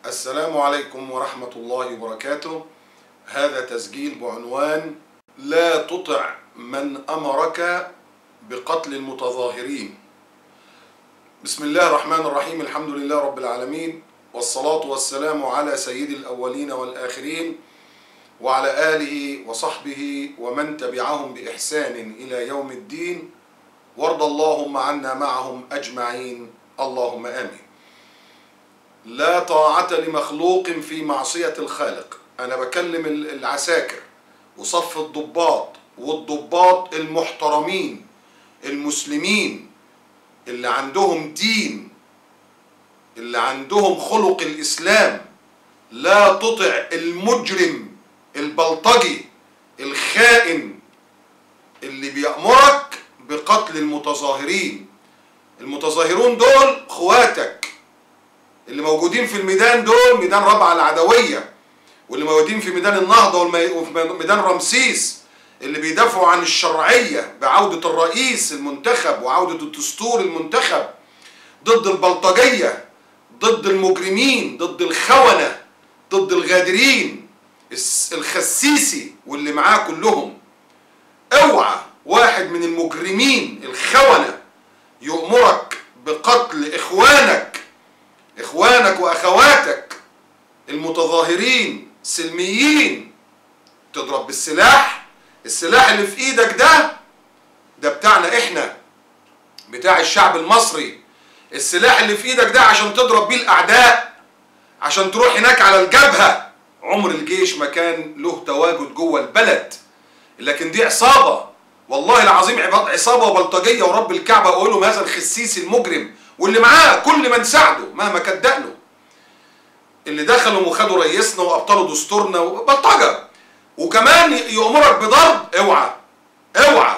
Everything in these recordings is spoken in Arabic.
السلام عليكم ورحمة الله وبركاته. هذا تسجيل بعنوان لا تطع من أمرك بقتل المتظاهرين. بسم الله الرحمن الرحيم، الحمد لله رب العالمين، والصلاة والسلام على سيد الأولين والآخرين وعلى آله وصحبه ومن تبعهم بإحسان إلى يوم الدين، وارض اللهم عنا معهم أجمعين، اللهم آمين. لا طاعة لمخلوق في معصية الخالق. أنا بكلم العساكر وصف الضباط والضباط المحترمين المسلمين اللي عندهم دين، اللي عندهم خلق الإسلام. لا تطع المجرم البلطجي الخائن اللي بيأمرك بقتل المتظاهرين. المتظاهرون دول اخواتك اللي موجودين في الميدان، دول ميدان رابعة العدوية، واللي موجودين في ميدان النهضة وفي ميدان رمسيس، اللي بيدافعوا عن الشرعية بعودة الرئيس المنتخب وعودة الدستور المنتخب، ضد البلطجية، ضد المجرمين، ضد الخونة، ضد الغادرين، الخسيسي واللي معاه كلهم. اوعى واحد من المجرمين الخونة يؤمرك بقتل اخوانك واخواتك المتظاهرين سلميين. تضرب بالسلاح، السلاح اللي في ايدك ده بتاعنا احنا، بتاع الشعب المصري. السلاح اللي في ايدك ده عشان تضرب بيه الاعداء، عشان تروح هناك على الجبهة. عمر الجيش ما كان له تواجد جوه البلد، لكن دي عصابة، والله العظيم عصابة وبلطجية، ورب الكعبة اقول لهم هذا الخسيس المجرم واللي معاه كل من ساعده مهما كدقله، اللي دخلوا وخدوا رئيسنا وابطلوا دستورنا وبلطجة، وكمان يأمرك بضرب. اوعى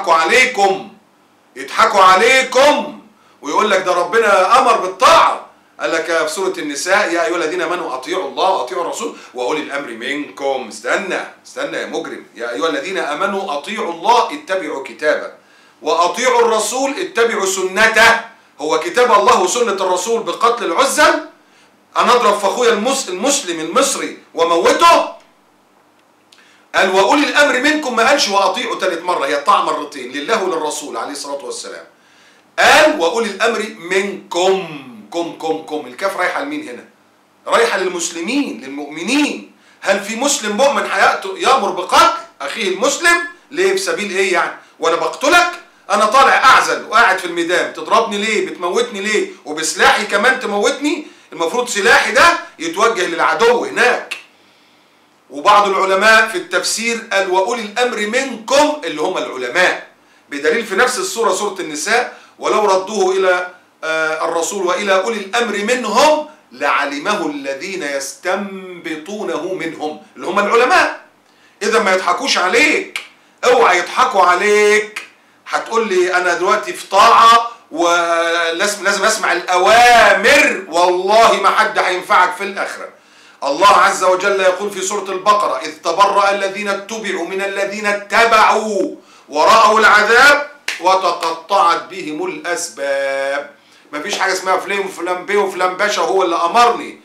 يضحكوا عليكم ويقول لك ده ربنا امر بالطاعة. قال لك في سورة النساء يا ايها الذين امنوا اطيعوا الله واطيعوا الرسول واولي الامر منكم. استنى يا مجرم. يا ايها الذين امنوا اطيعوا الله اتبعوا كتابه، واطيعوا الرسول اتبعوا سنته. هو كتاب الله وسنة الرسول بقتل العزل؟ انا اضرب في اخويا المسلم المصري وموته؟ قال واولي الامر منكم، ما قالش واطيعوا ثالث مرة، هي طاعة مرتين لله وللرسول عليه الصلاة والسلام. قال واولي الامر منكم. كم الكاف رايحة لمين هنا؟ رايحة للمسلمين للمؤمنين. هل في مسلم مؤمن يأمر بقتل اخيه المسلم؟ ليه؟ بسبيل ايه يعني؟ وانا بقتلك؟ انا طالع اعزل وقاعد في الميدان، تضربني ليه؟ بتموتني ليه؟ وبسلاحي كمان تموتني؟ المفروض سلاحي ده يتوجه للعدو هناك. وبعض العلماء في التفسير قال واولي الامر منكم اللي هم العلماء، بدليل في نفس السورة، سورة النساء، ولو ردوه الى الرسول والى اولي الامر منهم لعلمه الذين يستنبطونه منهم، اللي هم العلماء. اذا ما يضحكوش عليك، اوعى يضحكوا عليك. هتقول لي انا دلوقتي في طاعة ولازم اسمع الاوامر، والله ما حد هينفعك في الاخرة. الله عز وجل يقول في سورة البقرة اذ تبرأ الذين اتبعوا من الذين اتبعوا ورأوا العذاب وتقطعت بهم الاسباب. مفيش حاجة اسمها فلان وفلان بيه وفلان باشا هو اللي امرني.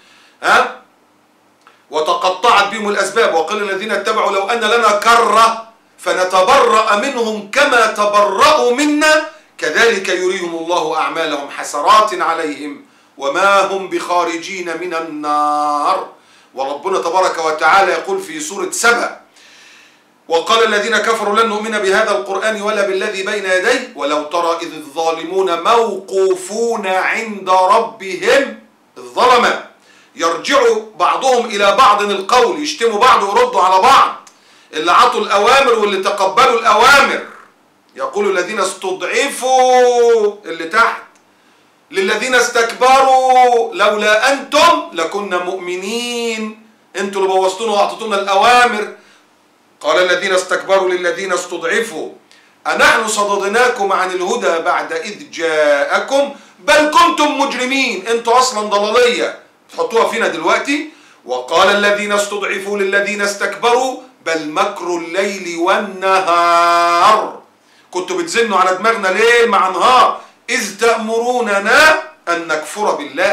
وتقطعت بهم الاسباب وقال الذين اتبعوا لو ان لنا كرة فنتبرأ منهم كما تبرأوا منا كذلك يريهم الله أعمالهم حسرات عليهم وما هم بخارجين من النار. وربنا تبارك وتعالى يقول في سورة سبأ وقال الذين كفروا لن نؤمن بهذا القرآن ولا بالذي بين يديه ولو ترى إذ الظالمون موقوفون عند ربهم. الظلمة يرجع بعضهم إلى بعض القول، يشتموا بعض ويردوا على بعض، اللي عطوا الأوامر واللي تقبلوا الأوامر. يقول الذين استضعفوا اللي تحت للذين استكبروا لولا أنتم لكنا مؤمنين، انتوا اللي بوظتونا وأعطيتونا الأوامر. قال الذين استكبروا للذين استضعفوا أنحن صددناكم عن الهدى بعد إذ جاءكم بل كنتم مجرمين، انتوا أصلا ضلالية تحطوها فينا دلوقتي. وقال الذين استضعفوا للذين استكبروا بل مكر الليل والنهار، كنتوا بتزنوا على دماغنا ليل مع نهار إذ تأمروننا أن نكفر بالله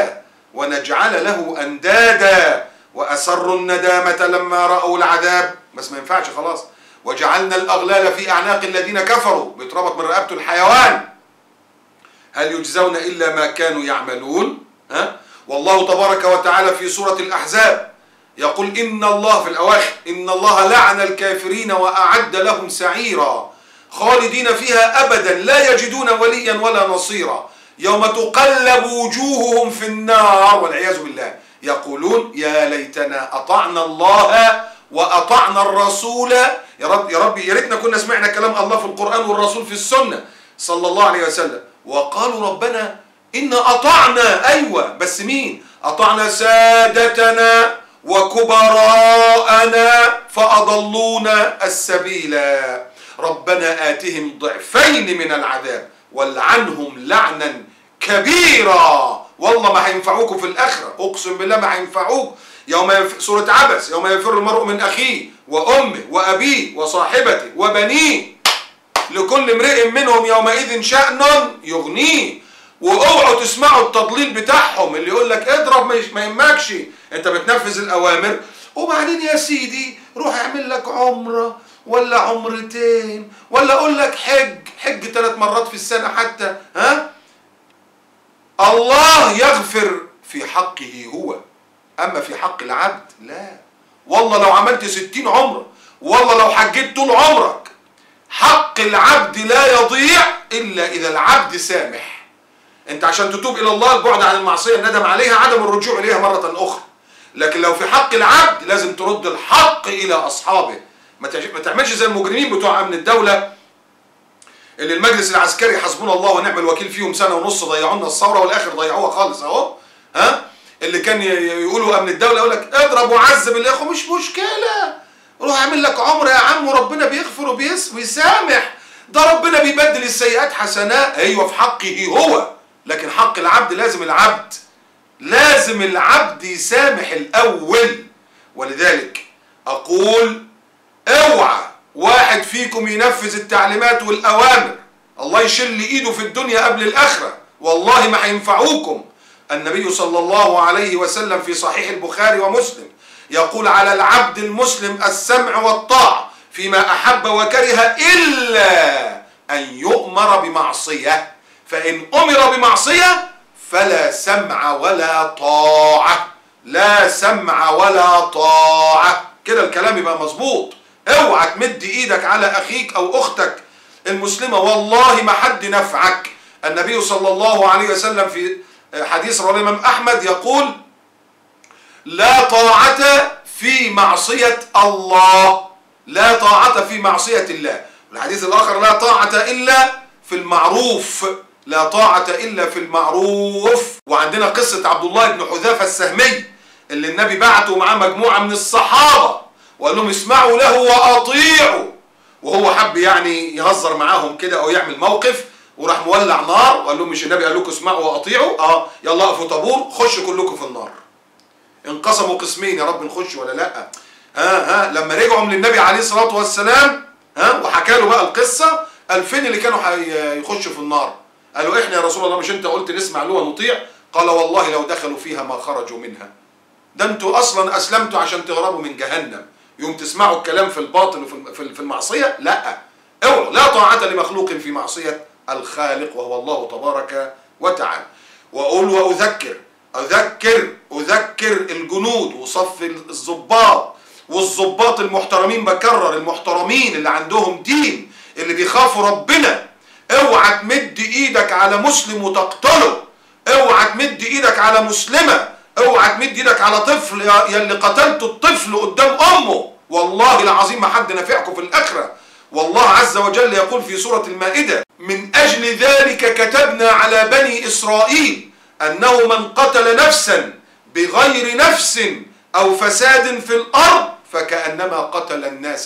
ونجعل له أندادا وأسروا الندامة لما رأوا العذاب. بس ما ينفعش خلاص. وجعلنا الأغلال في أعناق الذين كفروا، بيتربط من رقبته الحيوان. هل يجزون إلا ما كانوا يعملون؟ والله تبارك وتعالى في سورة الأحزاب يقول إن الله في الأواخر إن الله لعن الكافرين وأعد لهم سعيرا خالدين فيها أبدا لا يجدون وليا ولا نصيرا يوم تقلب وجوههم في النار والعياذ بالله يقولون يا ليتنا أطعنا الله وأطعنا الرسول. يا رب يا ريتنا كنا سمعنا كلام الله في القرآن والرسول في السنة صلى الله عليه وسلم. وقالوا ربنا إن أطعنا، أيوة بس مين؟ أطعنا سادتنا وكبراءنا فأضلونا السبيلا ربنا آتهم ضعفين من العذاب والعنهم لعنا كبيرا. والله ما هينفعوكم في الآخرة، أقسم بالله ما هينفعوك. سورة عبس يوم يفر المرء من أخيه وأمه وأبيه وصاحبته وبنيه لكل امرئ منهم يومئذ شأن يغنيه. واوعوا تسمعوا التضليل بتاعهم اللي يقول لك اضرب ما يهمكش، انت بتنفذ الاوامر وبعدين يا سيدي روح اعمل لك عمره ولا عمرتين ولا اقول لك حج 3 مرات في السنه حتى. الله يغفر في حقه هو، اما في حق العبد لا. والله لو عملت 60 عمره والله لو حجيت طول عمرك حق العبد لا يضيع الا اذا العبد سامح. انت عشان تتوب الى الله البعد عن المعصيه الندم عليها عدم الرجوع اليها مره اخرى. لكن لو في حق العبد لازم ترد الحق الى اصحابه. ما تعملش زي المجرمين بتوع امن الدوله اللي المجلس العسكري حسبنا الله ونعم الوكيل فيهم 1.5 سنة ضيعوا لنا الثوره والاخر ضيعوها خالص اهو. اللي كان يقولوا امن الدوله يقول لك اضرب وعذب الاخوه مش مشكله، روح اعمل لك عمره يا عم وربنا بيغفر وبيسامح، ده ربنا بيبدل السيئات حسنات. ايوه في حقه هو، لكن حق العبد لازم العبد يسامح الاول. ولذلك اقول اوعى واحد فيكم ينفذ التعليمات والاوامر الله يشل ايده في الدنيا قبل الاخره، والله ما هينفعوكم. النبي صلى الله عليه وسلم في صحيح البخاري ومسلم يقول على العبد المسلم السمع والطاعة فيما أحب وكره إلا أن يؤمر بمعصية، فإن أمر بمعصية فلا سمع ولا طاعة. لا سمع ولا طاعة. كده الكلام يبقى مظبوط. اوعى تمد ايدك على اخيك او اختك المسلمة والله ما حد نفعك. النبي صلى الله عليه وسلم في حديث رواه الإمام أحمد يقول لا طاعة في معصية الله، لا طاعة في معصية الله. الحديث الآخر لا طاعة إلا في المعروف، لا طاعة إلا في المعروف. وعندنا قصة عبد الله بن حذافة السهمي اللي النبي بعته معاه مجموعة من الصحابة وقال لهم اسمعوا له وأطيعوا، وهو حب يعني يهزر معاهم كده أو يعمل موقف وراح مولع نار وقال لهم مش النبي قال لكم اسمعوا واطيعوا؟ يلا اقفوا طابور خشوا كلكم في النار. انقسموا قسمين يا رب نخش ولا لا. لما رجعوا من النبي عليه الصلاه والسلام وحكى له بقى القصه قال فين اللي كانوا هيخشوا في النار؟ قالوا احنا يا رسول الله مش انت قلت نسمع له ونطيع؟ قال والله لو دخلوا فيها ما خرجوا منها. ده انتوا اصلا اسلمتوا عشان تهربوا من جهنم، يوم تسمعوا الكلام في الباطل وفي المعصيه؟ لا، اوعوا. لا طاعه لمخلوق في معصيه الخالق وهو الله تبارك وتعالى. وأقول وأذكر الجنود وصف الضباط والضباط المحترمين، بكرر المحترمين اللي عندهم دين اللي بيخافوا ربنا. اوعى تمد ايدك على مسلم وتقتله، اوعى تمد ايدك على مسلمة، اوعى تمد ايدك على طفل يا اللي قتلت الطفل قدام امه. والله العظيم ما حد نافعكم في الاخره. والله عز وجل يقول في سورة المائدة من أجل ذلك كتبنا على بني إسرائيل أنه من قتل نفسا بغير نفس أو فساد في الأرض فكأنما قتل الناس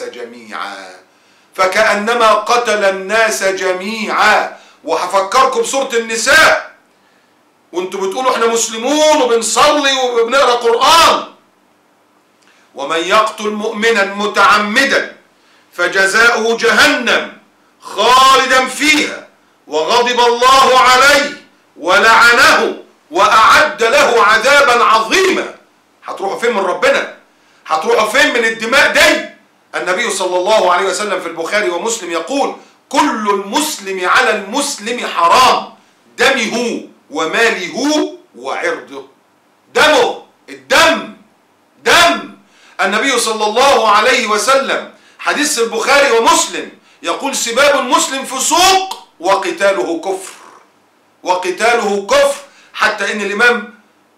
جميعا. وهفكركم بسورة النساء وانتم بتقولوا احنا مسلمون وبنصلي وبنقرأ قرآن. ومن يقتل مؤمنا متعمدا فجزاؤه جهنم خالدا فيها وغضب الله عليه ولعنه وأعد له عذابا عظيما. هتروحوا فين من ربنا؟ هتروحوا فين من الدماء دي؟ النبي صلى الله عليه وسلم في البخاري ومسلم يقول: كل المسلم على المسلم حرام، دمه وماله وعرضه. دمه، الدم، دم. النبي صلى الله عليه وسلم حديث البخاري ومسلم يقول: سباب المسلم فسوق وقتاله كفر، وقتاله كفر. حتى ان الامام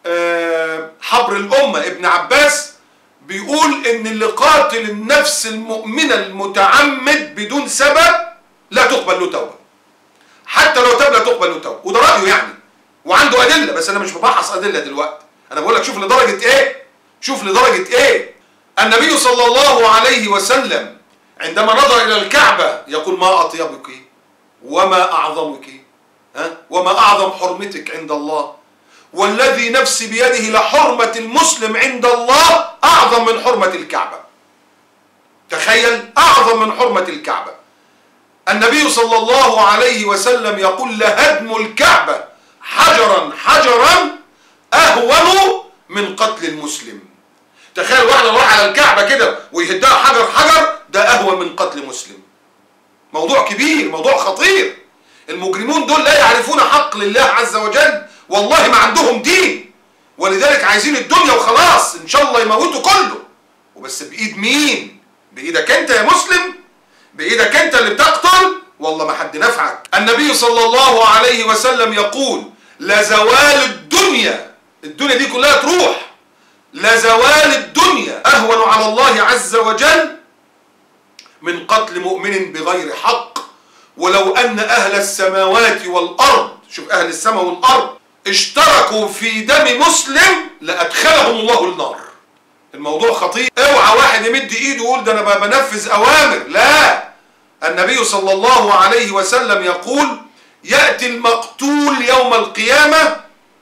حبر الامه ابن عباس بيقول ان اللي قاتل النفس المؤمنه المتعمد بدون سبب لا تقبل له توبه، حتى لو تاب لا تقبل له توبه. وده رايه يعني، وعنده ادله، بس انا مش ببحث ادله دلوقتي، انا بقول لك شوف لدرجه ايه، شوف لدرجه ايه. النبي صلى الله عليه وسلم عندما نظر الى الكعبه يقول: ما اطيبك وما اعظمك، وما اعظم حرمتك عند الله، والذي نفسي بيده لحرمه المسلم عند الله اعظم من حرمه الكعبه. تخيل، اعظم من حرمه الكعبه. النبي صلى الله عليه وسلم يقول: لهدم الكعبه حجرا حجرا اهون من قتل المسلم. تخيل واحد يروح على الكعبه كده ويهدها حجر حجر، ده اهون من قتل مسلم. موضوع كبير، موضوع خطير. المجرمون دول لا يعرفون حق لله عز وجل، والله ما عندهم دين، ولذلك عايزين الدنيا وخلاص، ان شاء الله يموتوا كله. وبس بايد مين؟ بايدك انت يا مسلم، بايدك انت اللي بتقتل، والله ما حد نفعك. النبي صلى الله عليه وسلم يقول: لزوال الدنيا، الدنيا دي كلها تروح، لزوال الدنيا اهون على الله عز وجل من قتل مؤمن بغير حق، ولو ان اهل السماوات والارض، شوف اهل السماء والارض، اشتركوا في دم مسلم لادخلهم الله النار. الموضوع خطير. اوعى واحد يمد ايده ويقول ده انا بنفذ اوامر، لا. النبي صلى الله عليه وسلم يقول: ياتي المقتول يوم القيامه،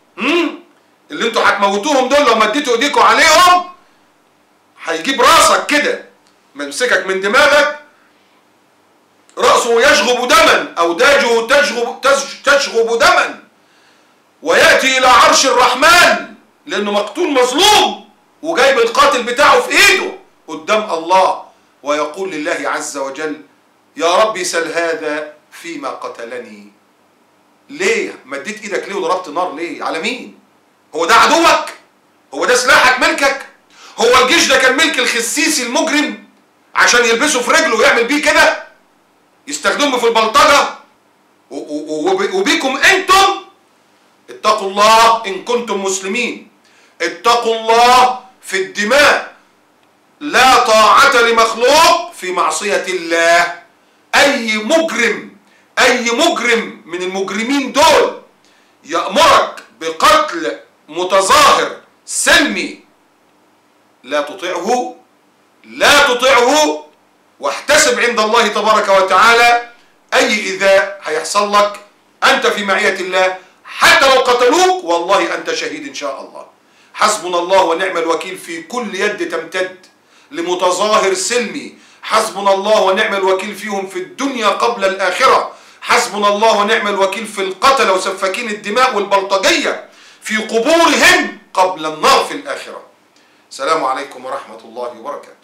اللي انتوا هتموتوهم دول لو مديتوا ايديكم عليهم هيجيب راسك كده، ممسكك من دماغك، راسه يشغب دما او داجه تشغب دما، وياتي الى عرش الرحمن لانه مقتول مظلوم وجايب القاتل بتاعه في ايده قدام الله، ويقول لله عز وجل: يا ربي سل هذا فيما قتلني. ليه مديت ايدك ليه وضربت نار ليه؟ على مين؟ هو ده عدوك؟ هو ده سلاحك ملكك؟ هو الجيش ده كان ملك الخسيسي المجرم عشان يلبسه في رجله ويعمل بيه كده، يستخدمه في البلطجه؟ وبيكم انتم اتقوا الله ان كنتم مسلمين، اتقوا الله في الدماء، لا طاعة لمخلوق في معصية الله. اي مجرم من المجرمين دول يأمرك بقتل متظاهر سلمي، لا تطيعه، لا تطيعه، واحتسب عند الله تبارك وتعالى اي ايذاء هيحصل لك انت في معية الله، حتى لو قتلوك والله انت شهيد ان شاء الله. حسبنا الله ونعم الوكيل في كل يد تمتد لمتظاهر سلمي، حسبنا الله ونعم الوكيل فيهم في الدنيا قبل الآخرة، حسبنا الله ونعم الوكيل في القتل وسفاكين الدماء والبلطجية في قبورهم قبل النار في الآخرة. السلام عليكم ورحمة الله وبركاته.